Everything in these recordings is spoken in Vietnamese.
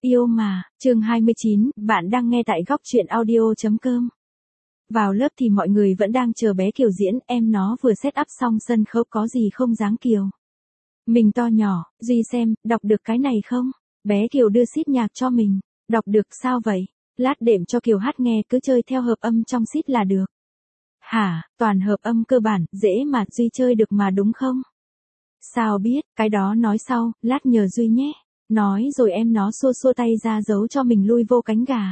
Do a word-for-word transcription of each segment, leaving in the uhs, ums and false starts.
Yêu mà, chương hai mươi chín, bạn đang nghe tại góc truyện audio.com. Vào lớp thì mọi người vẫn đang chờ bé Kiều diễn, em nó vừa set up xong sân khấu có gì không dáng Kiều. Mình to nhỏ, Duy xem, đọc được cái này không? Bé Kiều đưa sheet nhạc cho mình, đọc được sao vậy? Lát đệm cho Kiều hát nghe, cứ chơi theo hợp âm trong sheet là được. Hả, toàn hợp âm cơ bản, dễ mà, Duy chơi được mà đúng không? Sao biết, cái đó nói sau, lát nhờ Duy nhé. Nói rồi em nó xua xua tay ra giấu cho mình lui vô cánh gà.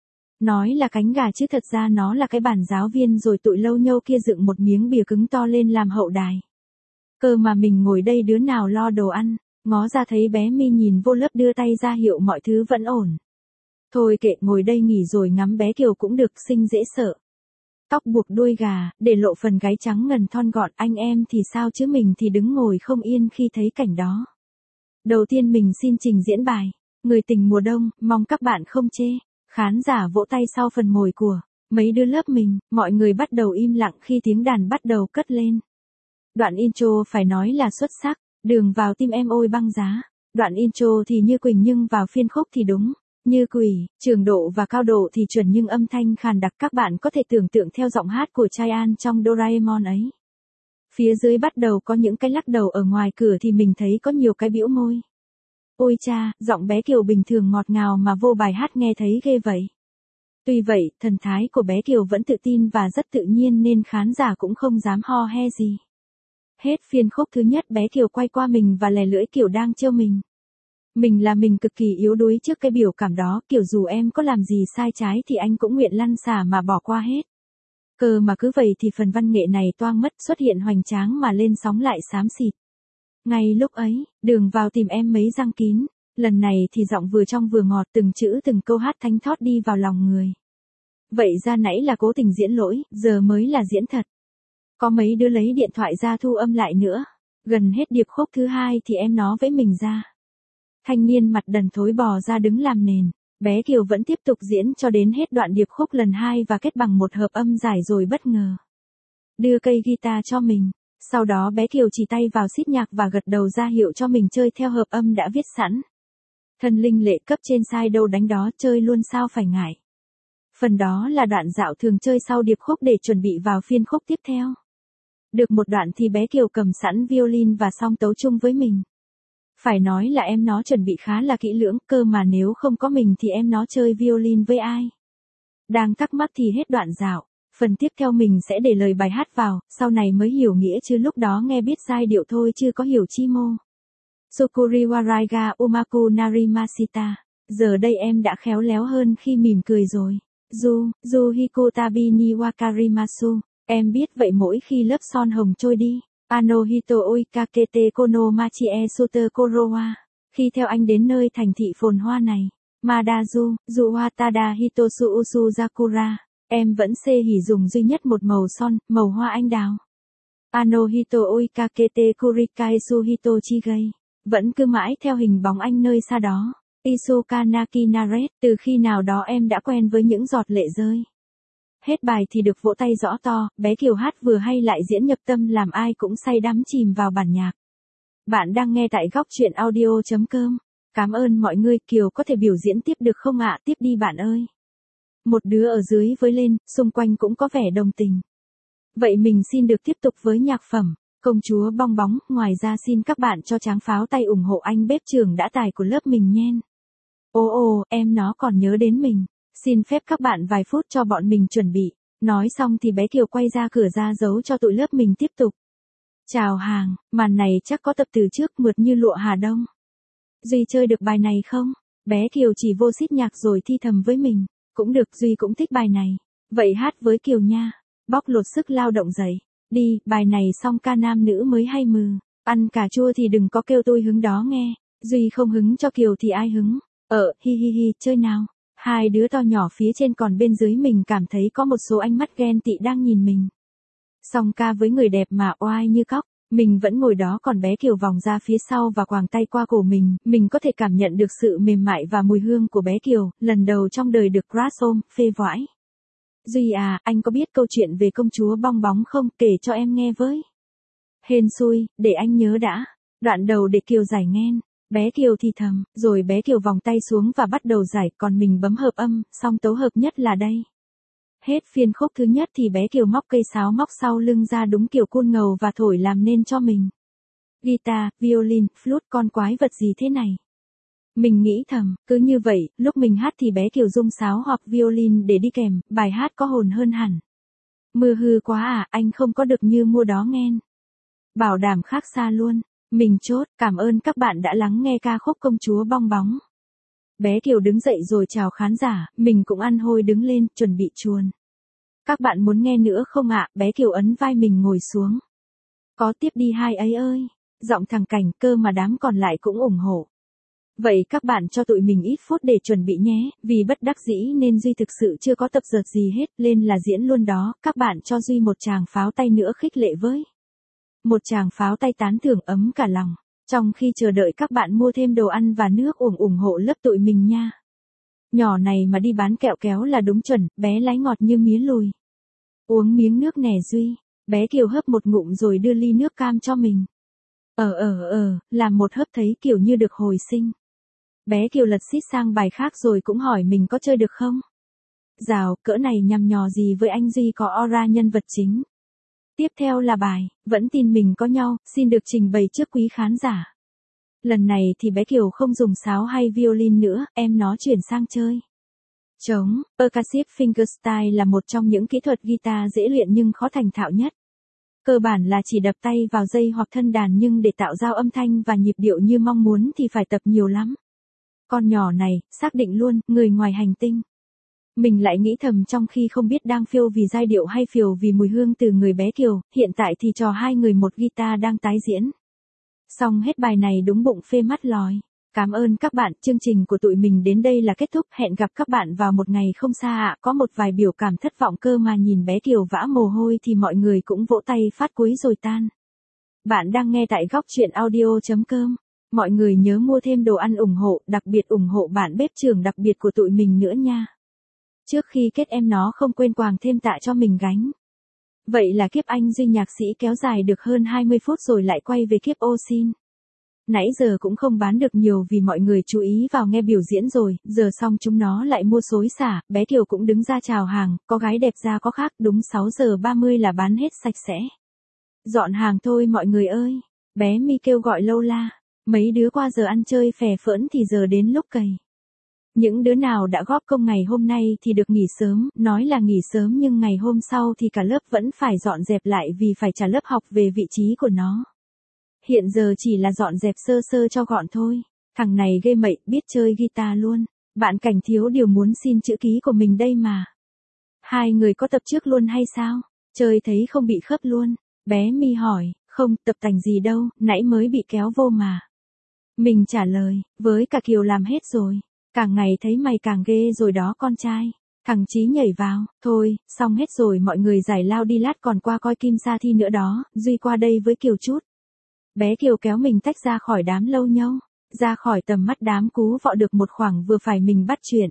Nói là cánh gà chứ thật ra nó là cái bàn giáo viên rồi tụi lâu nhâu kia dựng một miếng bìa cứng to lên làm hậu đài. Cơ mà mình ngồi đây đứa nào lo đồ ăn, ngó ra thấy bé Mi nhìn vô lớp đưa tay ra hiệu mọi thứ vẫn ổn. Thôi kệ, ngồi đây nghỉ rồi ngắm bé Kiều cũng được, xinh dễ sợ. Tóc buộc đuôi gà, để lộ phần gáy trắng ngần thon gọn, anh em thì sao chứ mình thì đứng ngồi không yên khi thấy cảnh đó. Đầu tiên mình xin trình diễn bài Người tình mùa đông, mong các bạn không chê. Khán giả vỗ tay sau phần mồi của mấy đứa lớp mình, mọi người bắt đầu im lặng khi tiếng đàn bắt đầu cất lên. Đoạn intro phải nói là xuất sắc, đường vào tim em ôi băng giá. Đoạn intro thì như Quỳnh nhưng vào phiên khúc thì đúng như Quỷ, trường độ và cao độ thì chuẩn nhưng âm thanh khàn đặc, các bạn có thể tưởng tượng theo giọng hát của Chaiyan trong Doraemon ấy. Phía dưới bắt đầu có những cái lắc đầu, ở ngoài cửa thì mình thấy có nhiều cái bĩu môi. Ôi cha, giọng bé Kiều bình thường ngọt ngào mà vô bài hát nghe thấy ghê vậy. Tuy vậy, thần thái của bé Kiều vẫn tự tin và rất tự nhiên nên khán giả cũng không dám ho he gì. Hết phiên khúc thứ nhất, bé Kiều quay qua mình và lè lưỡi kiểu đang trêu mình. Mình là mình cực kỳ yếu đuối trước cái biểu cảm đó, kiểu dù em có làm gì sai trái thì anh cũng nguyện lăn xả mà bỏ qua hết. Cơ mà cứ vậy thì phần văn nghệ này toang mất, xuất hiện hoành tráng mà lên sóng lại xám xịt. Ngay lúc ấy, đường vào tìm em mấy răng kín, lần này thì giọng vừa trong vừa ngọt, từng chữ từng câu hát thánh thót đi vào lòng người. Vậy ra nãy là cố tình diễn lỗi, giờ mới là diễn thật. Có mấy đứa lấy điện thoại ra thu âm lại nữa. Gần hết điệp khúc thứ hai thì em nó vẫy mình ra. Thanh niên mặt đần thối bò ra đứng làm nền. Bé Kiều vẫn tiếp tục diễn cho đến hết đoạn điệp khúc lần hai và kết bằng một hợp âm dài rồi bất ngờ đưa cây guitar cho mình. Sau đó bé Kiều chỉ tay vào sheet nhạc và gật đầu ra hiệu cho mình chơi theo hợp âm đã viết sẵn. Thân linh lệ, cấp trên sai đâu đánh đó, chơi luôn sao phải ngại. Phần đó là đoạn dạo thường chơi sau điệp khúc để chuẩn bị vào phiên khúc tiếp theo. Được một đoạn thì bé Kiều cầm sẵn violin và song tấu chung với mình. Phải nói là em nó chuẩn bị khá là kỹ lưỡng, cơ mà nếu không có mình thì em nó chơi violin với ai. Đang thắc mắc thì hết đoạn dạo. Phần tiếp theo mình sẽ để lời bài hát vào, sau này mới hiểu nghĩa chứ lúc đó nghe biết giai điệu thôi chưa có hiểu chi mô. Sukuri wa ga umaku narimashita. Giờ đây em đã khéo léo hơn khi mỉm cười rồi. Ju, ju hiko tabi ni wakarimasu. Em biết vậy mỗi khi lớp son hồng trôi đi. Ano hito oikakete kono machi e sute korowa. Khi theo anh đến nơi thành thị phồn hoa này. Madazu, ju watada hitosu usu zakura. Em vẫn xê hỉ dùng duy nhất một màu son, màu hoa anh đào. Ano hito oikakete kurikai suhito chigai. Vẫn cứ mãi theo hình bóng anh nơi xa đó. Isukanaki naret, từ khi nào đó em đã quen với những giọt lệ rơi. Hết bài thì được vỗ tay rõ to, bé Kiều hát vừa hay lại diễn nhập tâm làm ai cũng say đắm chìm vào bản nhạc. Bạn đang nghe tại góc truyện audio.com. Cảm ơn mọi người, Kiều có thể biểu diễn tiếp được không ạ? Tiếp đi bạn ơi. Một đứa ở dưới với lên, xung quanh cũng có vẻ đồng tình. Vậy mình xin được tiếp tục với nhạc phẩm Công chúa bong bóng. Ngoài ra xin các bạn cho tráng pháo tay ủng hộ anh bếp trưởng đã tài của lớp mình nhen. Ồ ồ, em nó còn nhớ đến mình. Xin phép các bạn vài phút cho bọn mình chuẩn bị. Nói xong thì bé Kiều quay ra cửa ra giấu cho tụi lớp mình tiếp tục. Chào hàng, màn này chắc có tập từ trước, mượt như lụa Hà Đông. Duy chơi được bài này không? Bé Kiều chỉ vô sheet nhạc rồi thi thầm với mình. Cũng được, Duy cũng thích bài này. Vậy hát với Kiều nha. Bóc lột sức lao động dậy. Đi, bài này xong ca nam nữ mới hay mừ. Ăn cà chua thì đừng có kêu tôi hứng đó nghe. Duy không hứng cho Kiều thì ai hứng? Ờ, hi hi hi, chơi nào. Hai đứa to nhỏ phía trên còn bên dưới mình cảm thấy có một số ánh mắt ghen tị đang nhìn mình. Song ca với người đẹp mà oai như cóc. Mình vẫn ngồi đó còn bé Kiều vòng ra phía sau và quàng tay qua cổ mình. Mình có thể cảm nhận được sự mềm mại và mùi hương của bé Kiều. Lần đầu trong đời được crush ôm, phê vãi. Duy à, anh có biết câu chuyện về công chúa bong bóng không? Kể cho em nghe với. Hên xui, để anh nhớ đã. Đoạn đầu để Kiều giải nghen. Bé Kiều thì thầm, rồi bé Kiều vòng tay xuống và bắt đầu giải, còn mình bấm hợp âm, xong tấu hợp nhất là đây. Hết phiên khúc thứ nhất thì bé Kiều móc cây sáo móc sau lưng ra đúng kiểu cool ngầu và thổi làm nên cho mình. Guitar, violin, flute, con quái vật gì thế này? Mình nghĩ thầm, cứ như vậy, lúc mình hát thì bé Kiều rung sáo hoặc violin để đi kèm, bài hát có hồn hơn hẳn. Mưa hư quá à, anh không có được như mua đó nghen. Bảo đảm khác xa luôn. Mình chốt, cảm ơn các bạn đã lắng nghe ca khúc Công chúa bong bóng. Bé Kiều đứng dậy rồi chào khán giả, mình cũng ăn hôi đứng lên, chuẩn bị chuồn. Các bạn muốn nghe nữa không ạ? Bé Kiều ấn vai mình ngồi xuống. Có tiếp đi hai ấy ơi. Giọng thằng Cảnh cơ mà đám còn lại cũng ủng hộ. Vậy các bạn cho tụi mình ít phút để chuẩn bị nhé, vì bất đắc dĩ nên Duy thực sự chưa có tập dượt gì hết, lên là diễn luôn đó, các bạn cho Duy một tràng pháo tay nữa khích lệ với. Một tràng pháo tay tán thưởng ấm cả lòng, trong khi chờ đợi các bạn mua thêm đồ ăn và nước uống ủng hộ lớp tụi mình nha. Nhỏ này mà đi bán kẹo kéo là đúng chuẩn, bé lái ngọt như mía lùi. Uống miếng nước nè Duy, bé Kiều hớp một ngụm rồi đưa ly nước cam cho mình. Ờ ờ ờ, làm một hớp thấy kiểu như được hồi sinh. Bé Kiều lật xít sang bài khác rồi cũng hỏi mình có chơi được không? Dào, cỡ này nhằm nhò gì với anh Duy có aura nhân vật chính. Tiếp theo là bài, vẫn tin mình có nhau, xin được trình bày trước quý khán giả. Lần này thì bé Kiều không dùng sáo hay violin nữa, em nó chuyển sang chơi trống. Percussive fingerstyle là một trong những kỹ thuật guitar dễ luyện nhưng khó thành thạo nhất. Cơ bản là chỉ đập tay vào dây hoặc thân đàn, nhưng để tạo ra âm thanh và nhịp điệu như mong muốn thì phải tập nhiều lắm. Con nhỏ này, xác định luôn, người ngoài hành tinh. Mình lại nghĩ thầm trong khi không biết đang phiêu vì giai điệu hay phiêu vì mùi hương từ người bé Kiều, hiện tại thì trò hai người một guitar đang tái diễn. Xong hết bài này đúng bụng phê mắt lòi. Cảm ơn các bạn, chương trình của tụi mình đến đây là kết thúc, hẹn gặp các bạn vào một ngày không xa ạ. Có một vài biểu cảm thất vọng cơ mà nhìn bé Kiều vã mồ hôi thì mọi người cũng vỗ tay phát cuối rồi tan. Bạn đang nghe tại góc truyện audio chấm com. Mọi người nhớ mua thêm đồ ăn ủng hộ, đặc biệt ủng hộ bạn bếp trưởng đặc biệt của tụi mình nữa nha. Trước khi kết em nó không quên quàng thêm tạ cho mình gánh. Vậy là kiếp anh Duy nhạc sĩ kéo dài được hơn hai mươi phút rồi lại quay về kiếp ô xin. Nãy giờ cũng không bán được nhiều vì mọi người chú ý vào nghe biểu diễn rồi, giờ xong chúng nó lại mua xối xả, bé Kiều cũng đứng ra chào hàng, có gái đẹp ra có khác, đúng sáu giờ ba mươi là bán hết sạch sẽ. Dọn hàng thôi mọi người ơi, bé Mi kêu gọi lâu la, mấy đứa qua giờ ăn chơi phè phỡn thì giờ đến lúc cày. Những đứa nào đã góp công ngày hôm nay thì được nghỉ sớm, nói là nghỉ sớm nhưng ngày hôm sau thì cả lớp vẫn phải dọn dẹp lại vì phải trả lớp học về vị trí của nó. Hiện giờ chỉ là dọn dẹp sơ sơ cho gọn thôi. Thằng này ghê mậy, biết chơi guitar luôn. Bạn Cảnh thiếu điều muốn xin chữ ký của mình đây mà. Hai người có tập trước luôn hay sao? Chơi thấy không bị khớp luôn. Bé Mi hỏi, không, tập tành gì đâu, nãy mới bị kéo vô mà. Mình trả lời, với cả Kiều làm hết rồi. Càng ngày thấy mày càng ghê rồi đó con trai. Thằng Chí nhảy vào, thôi, xong hết rồi mọi người giải lao đi, lát còn qua coi Kim Sa thi nữa đó, Duy qua đây với Kiều chút. Bé Kiều kéo mình tách ra khỏi đám lâu nhâu, ra khỏi tầm mắt đám cú vọ được một khoảng vừa phải mình bắt chuyện.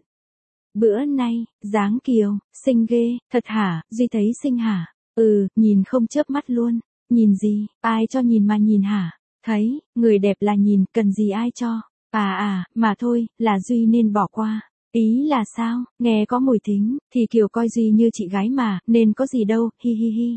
Bữa nay, dáng Kiều, xinh ghê, thật hả, Duy thấy xinh hả? Ừ, nhìn không chớp mắt luôn. Nhìn gì, ai cho nhìn mà nhìn hả? Thấy, người đẹp là nhìn, cần gì ai cho? À à, mà thôi, là Duy nên bỏ qua. Ý là sao, nghe có mùi thính, thì Kiều coi Duy như chị gái mà, nên có gì đâu, hi hi hi.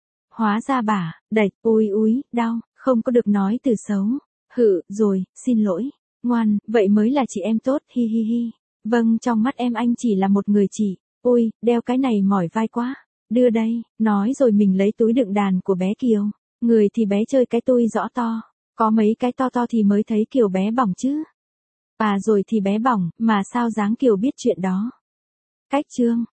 Hóa ra bả, đạch, ui úi, đau, không có được nói từ xấu. Hự, rồi, xin lỗi. Ngoan, vậy mới là chị em tốt, hi hi hi. Vâng, trong mắt em anh chỉ là một người chị. Ôi, đeo cái này mỏi vai quá. Đưa đây, nói rồi mình lấy túi đựng đàn của bé Kiều. Người thì bé chơi cái tui rõ to. Có mấy cái to to thì mới thấy Kiều bé bỏng chứ. À rồi thì bé bỏng, mà sao dáng Kiều biết chuyện đó. Cách chương.